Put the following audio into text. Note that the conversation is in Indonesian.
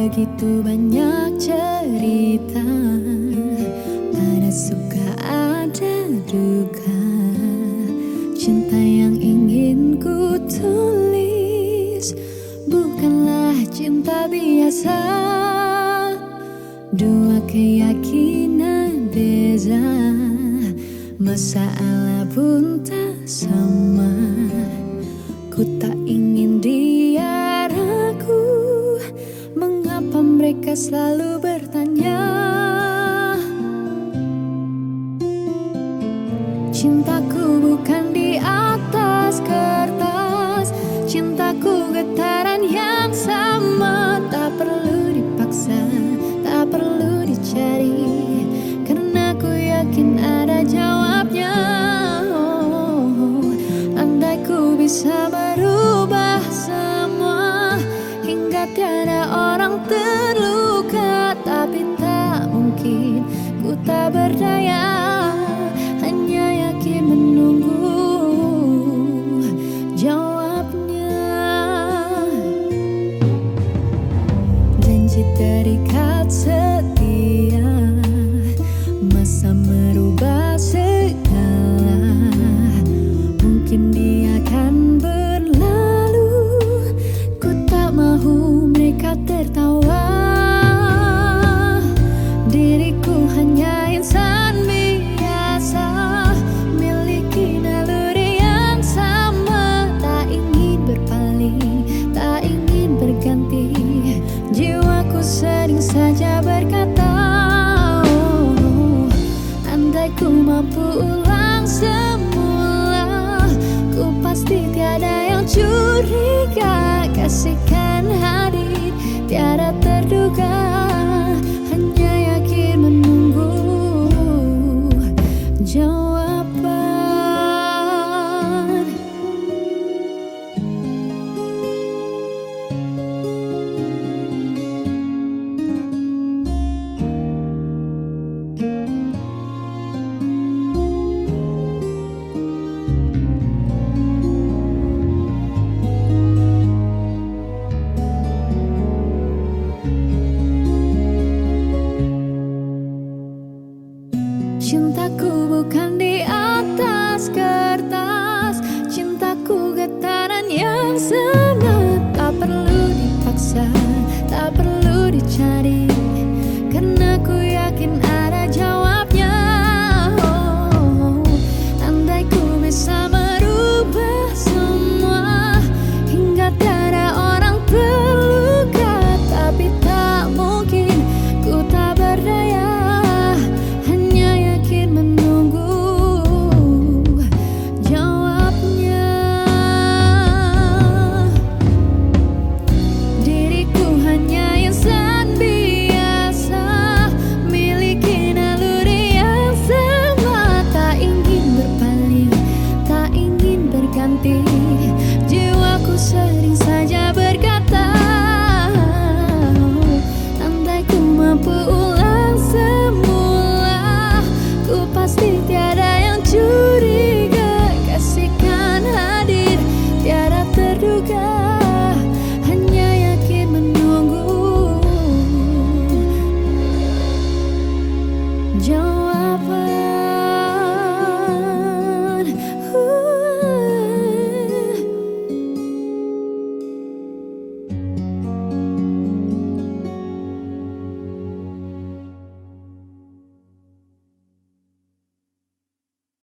Begitu banyak cerita, ada suka ada duka. Cinta yang ingin ku tulis bukanlah cinta biasa. Dua keyakinan beza, masalah pun tak sama. Ku tak ingin dia ragu, mengapa mereka selalu bertanya. Cintaku bukan di atas kertas, cintaku getaran yang sama. Tak perlu dipaksa, tak perlu dicari, karena ku yakin ada jawabnya. Andai ku bisa merubah semua hingga tiada orang terluka, tapi tak mungkin, ku tak berdaya, hanya yakin menunggu jawabnya. Janji terikat setia, masa merubah segala. Mungkin dia akan berlalu, ku tak mahu mereka tertawa. Diriku hanya insan biasa, miliki naluri yang sama. Tak ingin berpaling, tak ingin berganti, jiwaku sering saja berkata, oh, andai ku mampu ulang semula, ku pasti tiada yang curiga. Kasihkan hadir tiada terduga, hanya yakin menunggu jawaban. Cintaku bukan di atas kertas, cintaku getaran yang sama. Tak perlu dipaksa, tak perlu dicari, karena ku yakin ada jawabnya. Oh, andai ku bisa merubah semua hingga tiada orang terluka, tapi tak mungkin, ku tak berdaya, jiwaku sering saja berkata, andai ku mampu ulang semula, ku pasti tiada yang curiga. Kasihkan hadir tiada terduga,